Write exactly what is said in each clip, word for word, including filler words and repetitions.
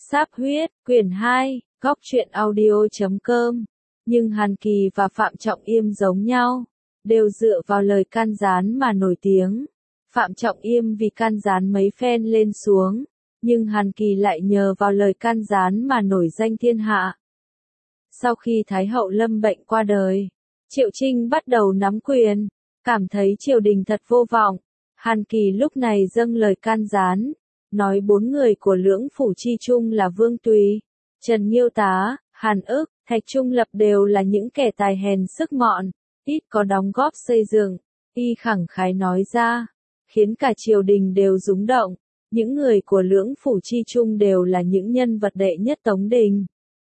Sáp huyết, quyển hai, góc truyện audio chấm com. Nhưng Hàn Kỳ và Phạm Trọng Yêm giống nhau, đều dựa vào lời can gián mà nổi tiếng. Phạm Trọng Yêm vì can gián mấy phen lên xuống, nhưng Hàn Kỳ lại nhờ vào lời can gián mà nổi danh thiên hạ. Sau khi Thái hậu lâm bệnh qua đời, Triệu Trinh bắt đầu nắm quyền, cảm thấy triều đình thật vô vọng. Hàn Kỳ lúc này dâng lời can gián, nói bốn người của Lưỡng Phủ chi chung là Vương Tùy, Trần Nghiêu Tá, Hàn Ức, Thạch Trung Lập đều là những kẻ tài hèn sức mọn, ít có đóng góp xây dựng. Y khẳng khái nói ra, khiến cả triều đình đều rúng động. Những người của Lưỡng Phủ chi chung đều là những nhân vật đệ nhất Tống Đình.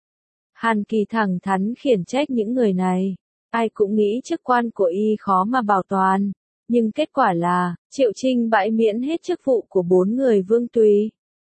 Hàn Kỳ thẳng thắn khiển trách những người này. Ai cũng nghĩ chức quan của y khó mà bảo toàn. Nhưng kết quả là, Triệu Trinh bãi miễn hết chức vụ của bốn người Vương Tùy,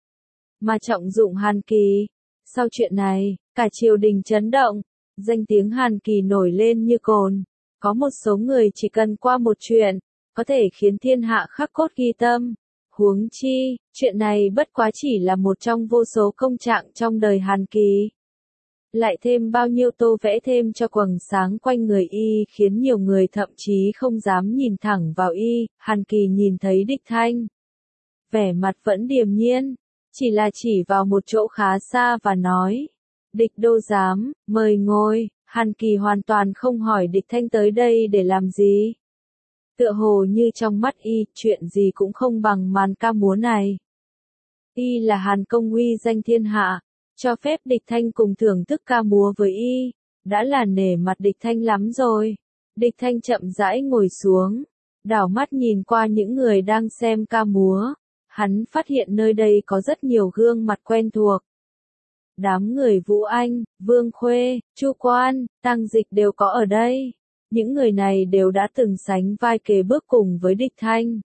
mà trọng dụng Hàn Kỳ. Sau chuyện này, cả triều đình chấn động, danh tiếng Hàn Kỳ nổi lên như cồn. Có một số người chỉ cần qua một chuyện, có thể khiến thiên hạ khắc cốt ghi tâm. Huống chi, chuyện này bất quá chỉ là một trong vô số công trạng trong đời Hàn Kỳ. Lại thêm bao nhiêu tô vẽ thêm cho quầng sáng quanh người y khiến nhiều người thậm chí không dám nhìn thẳng vào y. Hàn Kỳ nhìn thấy Địch Thanh, vẻ mặt vẫn điềm nhiên, chỉ là chỉ vào một chỗ khá xa và nói, Địch đô giám, mời ngồi. Hàn Kỳ hoàn toàn không hỏi Địch Thanh tới đây để làm gì. Tựa hồ như trong mắt y, chuyện gì cũng không bằng màn ca múa này. Y là Hàn công uy danh thiên hạ, cho phép Địch Thanh cùng thưởng thức ca múa với y, đã là nể mặt Địch Thanh lắm rồi. Địch Thanh chậm rãi ngồi xuống, đảo mắt nhìn qua những người đang xem ca múa. Hắn phát hiện nơi đây có rất nhiều gương mặt quen thuộc. Đám người Vũ Anh, Vương Khuê, Chu Quan, Tăng Dịch đều có ở đây. Những người này đều đã từng sánh vai kề bước cùng với Địch Thanh.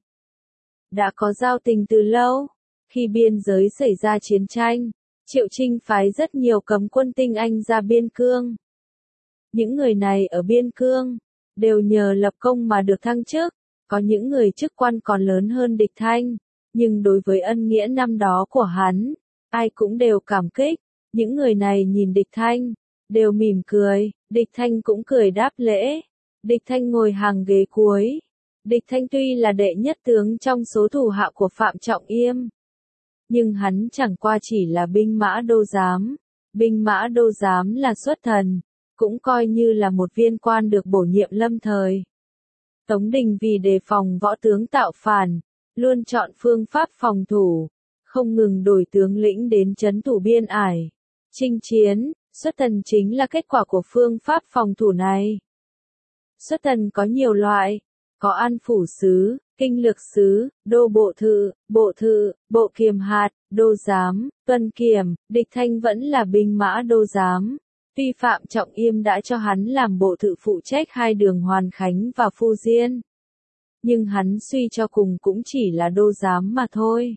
Đã có giao tình từ lâu. Khi biên giới xảy ra chiến tranh, Triệu Trinh phái rất nhiều cấm quân tinh anh ra biên cương. Những người này ở biên cương, đều nhờ lập công mà được thăng chức. Có những người chức quan còn lớn hơn Địch Thanh, nhưng đối với ân nghĩa năm đó của hắn, ai cũng đều cảm kích. Những người này nhìn Địch Thanh, đều mỉm cười, Địch Thanh cũng cười đáp lễ. Địch Thanh ngồi hàng ghế cuối. Địch Thanh tuy là đệ nhất tướng trong số thủ hạ của Phạm Trọng Yêm, nhưng hắn chẳng qua chỉ là binh mã đô giám. Binh mã đô giám là xuất thần, cũng coi như là một viên quan được bổ nhiệm lâm thời. Tống Đình vì đề phòng võ tướng tạo phản, luôn chọn phương pháp phòng thủ, không ngừng đổi tướng lĩnh đến trấn thủ biên ải, chinh chiến. Xuất thần chính là kết quả của phương pháp phòng thủ này. Xuất thần có nhiều loại, có an phủ sứ, kinh lược sứ, đô bộ thự, bộ thự, bộ kiềm hạt, đô giám, tuân kiểm. Địch Thanh vẫn là binh mã đô giám. Tuy Phạm Trọng Yêm đã cho hắn làm bộ thự phụ trách hai đường Hoàn Khánh và Phu Diên, nhưng hắn suy cho cùng cũng chỉ là đô giám mà thôi.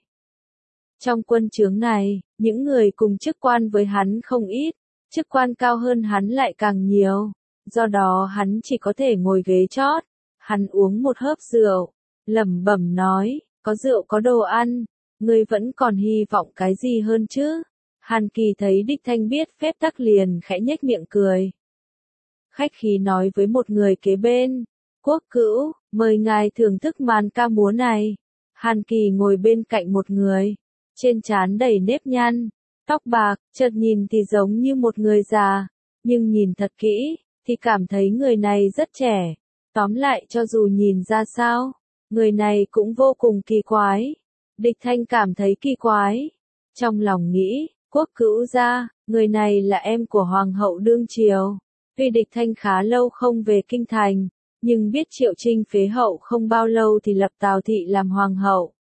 Trong quân chướng này, những người cùng chức quan với hắn không ít, chức quan cao hơn hắn lại càng nhiều. Do đó hắn chỉ có thể ngồi ghế chót. Hắn uống một hớp rượu, lẩm bẩm nói, có rượu có đồ ăn, ngươi vẫn còn hy vọng cái gì hơn chứ? Hàn Kỳ thấy Địch Thanh biết phép tắc liền khẽ nhếch miệng cười. Khách khí nói với một người kế bên, Quốc Cữu, mời ngài thưởng thức màn ca múa này. Hàn Kỳ ngồi bên cạnh một người, trên trán đầy nếp nhăn, tóc bạc, chợt nhìn thì giống như một người già, nhưng nhìn thật kỹ, thì cảm thấy người này rất trẻ. Tóm lại cho dù nhìn ra sao, người này cũng vô cùng kỳ quái. Địch Thanh cảm thấy kỳ quái. Trong lòng nghĩ, Quốc Cữu gia, người này là em của Hoàng hậu đương triều. Tuy Địch Thanh khá lâu không về kinh thành, nhưng biết Triệu Trinh phế hậu không bao lâu thì lập Tào Thị làm Hoàng hậu.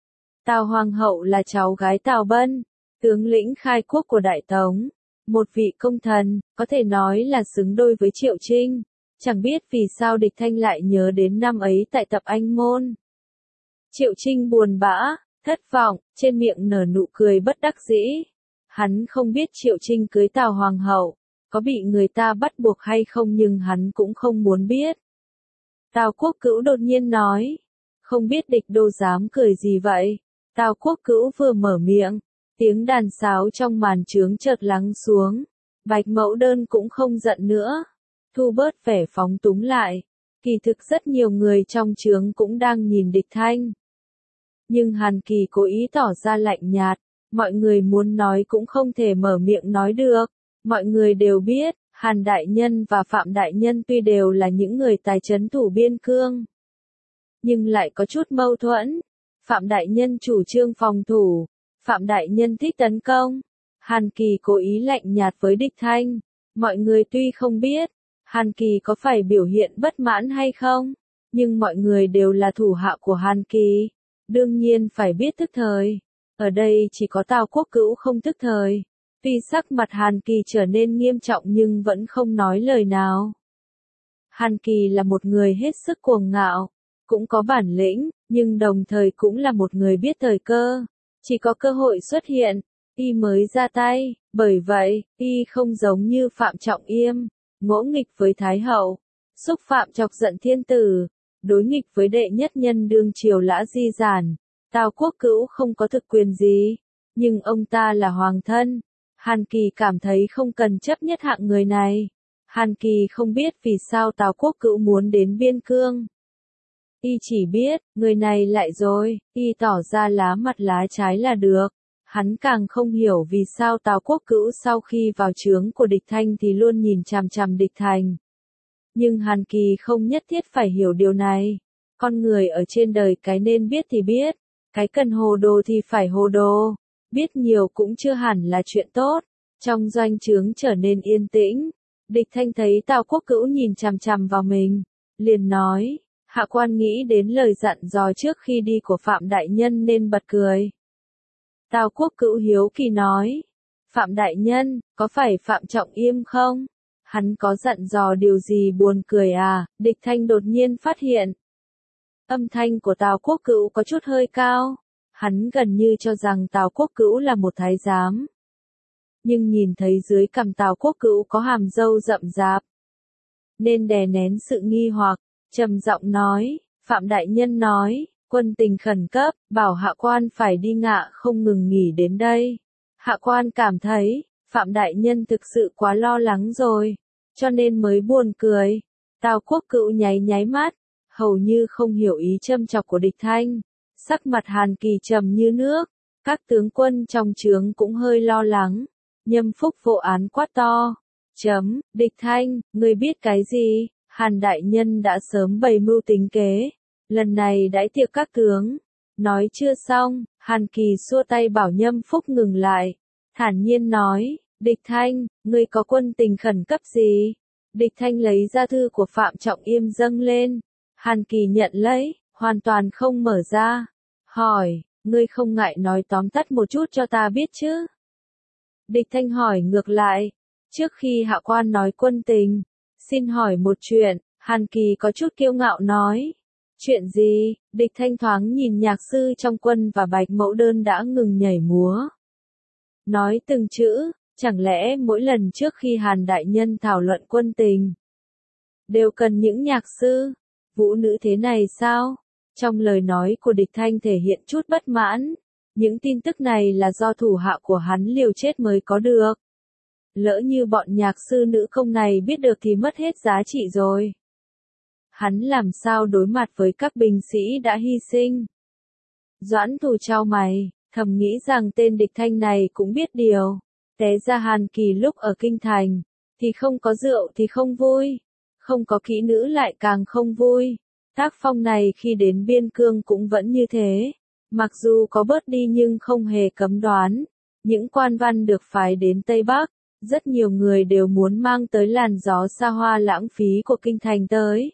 Tào Hoàng hậu là cháu gái Tào Bân, tướng lĩnh khai quốc của Đại Tống. Một vị công thần, có thể nói là xứng đôi với Triệu Trinh. Chẳng biết vì sao Địch Thanh lại nhớ đến năm ấy tại tập Anh Môn. Triệu Trinh buồn bã, thất vọng, trên miệng nở nụ cười bất đắc dĩ. Hắn không biết Triệu Trinh cưới Tào Hoàng hậu, có bị người ta bắt buộc hay không, nhưng hắn cũng không muốn biết. Tào Quốc Cữu đột nhiên nói, không biết Địch đô dám cười gì vậy? Tào Quốc Cữu vừa mở miệng, Tiếng đàn sáo trong màn trướng chợt lắng xuống. Bạch Mẫu Đơn cũng không giận nữa. Thu bớt vẻ phóng túng lại. Kỳ thực rất nhiều người trong trướng cũng đang nhìn Địch Thanh. Nhưng Hàn Kỳ cố ý tỏ ra lạnh nhạt. Mọi người muốn nói cũng không thể mở miệng nói được. Mọi người đều biết, Hàn Đại Nhân và Phạm Đại Nhân tuy đều là những người tài trấn thủ biên cương. Nhưng lại có chút mâu thuẫn. Phạm Đại Nhân chủ trương phòng thủ. Phạm Đại Nhân thích tấn công. Hàn Kỳ cố ý lạnh nhạt với Địch Thanh. Mọi người tuy không biết, Hàn Kỳ có phải biểu hiện bất mãn hay không, nhưng mọi người đều là thủ hạ của Hàn Kỳ. Đương nhiên phải biết tức thời. Ở đây chỉ có Tào Quốc Cữu không tức thời. Tuy sắc mặt Hàn Kỳ trở nên nghiêm trọng nhưng vẫn không nói lời nào. Hàn Kỳ là một người hết sức cuồng ngạo, cũng có bản lĩnh, nhưng đồng thời cũng là một người biết thời cơ. Chỉ có cơ hội xuất hiện, y mới ra tay, bởi vậy, y không giống như Phạm Trọng Yêm, ngỗ nghịch với Thái Hậu, xúc phạm chọc giận thiên tử, đối nghịch với đệ nhất nhân đương triều Lã Di Giản. Tào Quốc Cữu không có thực quyền gì, nhưng ông ta là hoàng thân. Hàn Kỳ cảm thấy không cần chấp nhất hạng người này. Hàn Kỳ không biết vì sao Tào Quốc Cữu muốn đến biên cương. Y chỉ biết, người này lại rồi, y tỏ ra lá mặt lá trái là được. Hắn càng không hiểu vì sao Tào Quốc Cữu sau khi vào trướng của Địch Thanh thì luôn nhìn chằm chằm Địch Thành. Nhưng Hàn Kỳ không nhất thiết phải hiểu điều này. Con người ở trên đời cái nên biết thì biết, cái cần hồ đồ thì phải hồ đồ. Biết nhiều cũng chưa hẳn là chuyện tốt. Trong doanh trướng trở nên yên tĩnh. Địch Thanh thấy Tào Quốc Cữu nhìn chằm chằm vào mình, liền nói, hạ quan nghĩ đến lời dặn dò trước khi đi của Phạm Đại Nhân nên bật cười. Tào Quốc Cữu hiếu kỳ nói, Phạm Đại Nhân, có phải Phạm Trọng Yêm không? Hắn có dặn dò điều gì buồn cười à? Địch Thanh đột nhiên phát hiện. Âm thanh của Tào Quốc Cữu có chút hơi cao. Hắn gần như cho rằng Tào Quốc Cữu là một thái giám. Nhưng nhìn thấy dưới cằm Tào Quốc Cữu có hàm râu rậm rạp, nên đè nén sự nghi hoặc, trầm giọng nói, Phạm Đại Nhân nói, quân tình khẩn cấp, bảo hạ quan phải đi Ngạ không ngừng nghỉ đến đây. Hạ quan cảm thấy, Phạm Đại Nhân thực sự quá lo lắng rồi, cho nên mới buồn cười. Tào Quốc Cữu nháy nháy mắt, hầu như không hiểu ý châm chọc của Địch Thanh. Sắc mặt Hàn Kỳ trầm như nước, các tướng quân trong trướng cũng hơi lo lắng. Nhâm Phúc vô án quát to, chấm, Địch Thanh, ngươi biết cái gì? Hàn Đại Nhân đã sớm bày mưu tính kế, lần này đãi tiệc các tướng. Nói chưa xong, Hàn Kỳ xua tay bảo Nhâm Phúc ngừng lại, thản nhiên nói, Địch Thanh, ngươi có quân tình khẩn cấp gì? Địch Thanh lấy ra thư của Phạm Trọng Yêm dâng lên, Hàn Kỳ nhận lấy, hoàn toàn không mở ra, hỏi, ngươi không ngại nói tóm tắt một chút cho ta biết chứ? Địch Thanh hỏi ngược lại, trước khi hạ quan nói quân tình, xin hỏi một chuyện. Hàn Kỳ có chút kiêu ngạo nói, chuyện gì? Địch Thanh thoáng nhìn nhạc sư trong quân và Bạch Mẫu Đơn đã ngừng nhảy múa. Nói từng chữ, chẳng lẽ mỗi lần trước khi Hàn Đại Nhân thảo luận quân tình, đều cần những nhạc sư, vũ nữ thế này sao? Trong lời nói của Địch Thanh thể hiện chút bất mãn. Những tin tức này là do thủ hạ của hắn liều chết mới có được. Lỡ như bọn nhạc sư nữ công này biết được thì mất hết giá trị rồi. Hắn làm sao đối mặt với các binh sĩ đã hy sinh? Doãn Thù chau mày, thầm nghĩ rằng tên Địch Thanh này cũng biết điều. Té ra Hàn Kỳ lúc ở kinh thành, thì không có rượu thì không vui, không có kỹ nữ lại càng không vui. Tác phong này khi đến biên cương cũng vẫn như thế. Mặc dù có bớt đi nhưng không hề cấm đoán. Những quan văn được phái đến Tây Bắc, rất nhiều người đều muốn mang tới làn gió xa hoa lãng phí của kinh thành tới.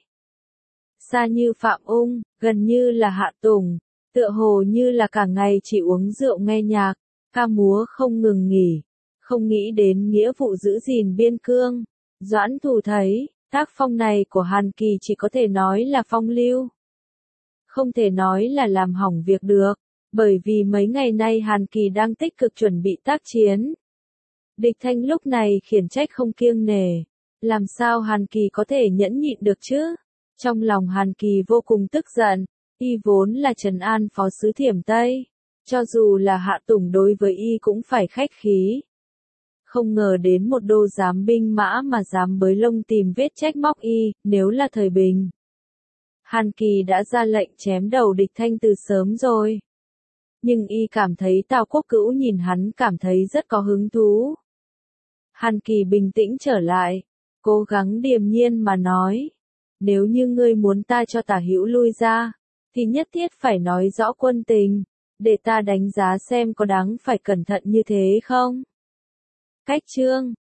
Xa như Phạm Ung, gần như là Hạ Tùng, tựa hồ như là cả ngày chỉ uống rượu nghe nhạc, ca múa không ngừng nghỉ, không nghĩ đến nghĩa vụ giữ gìn biên cương. Doãn Thù thấy, tác phong này của Hàn Kỳ chỉ có thể nói là phong lưu. Không thể nói là làm hỏng việc được, bởi vì mấy ngày nay Hàn Kỳ đang tích cực chuẩn bị tác chiến. Địch Thanh lúc này khiển trách không kiêng nể, làm sao Hàn Kỳ có thể nhẫn nhịn được chứ? Trong lòng Hàn Kỳ vô cùng tức giận, y vốn là trấn an phó sứ Thiểm Tây, Cho dù là Hạ Tùng đối với y cũng phải khách khí. Không ngờ đến một đô giám binh mã mà dám bới lông tìm vết trách móc y, nếu là thời bình. Hàn Kỳ đã ra lệnh chém đầu địch Thanh từ sớm rồi. Nhưng y cảm thấy Tào Quốc Cữu nhìn hắn cảm thấy rất có hứng thú. Hàn Kỳ bình tĩnh trở lại, cố gắng điềm nhiên mà nói. Nếu như ngươi muốn ta cho Tả Hữu lui ra, thì nhất thiết phải nói rõ quân tình, để ta đánh giá xem có đáng phải cẩn thận như thế không. Cách chương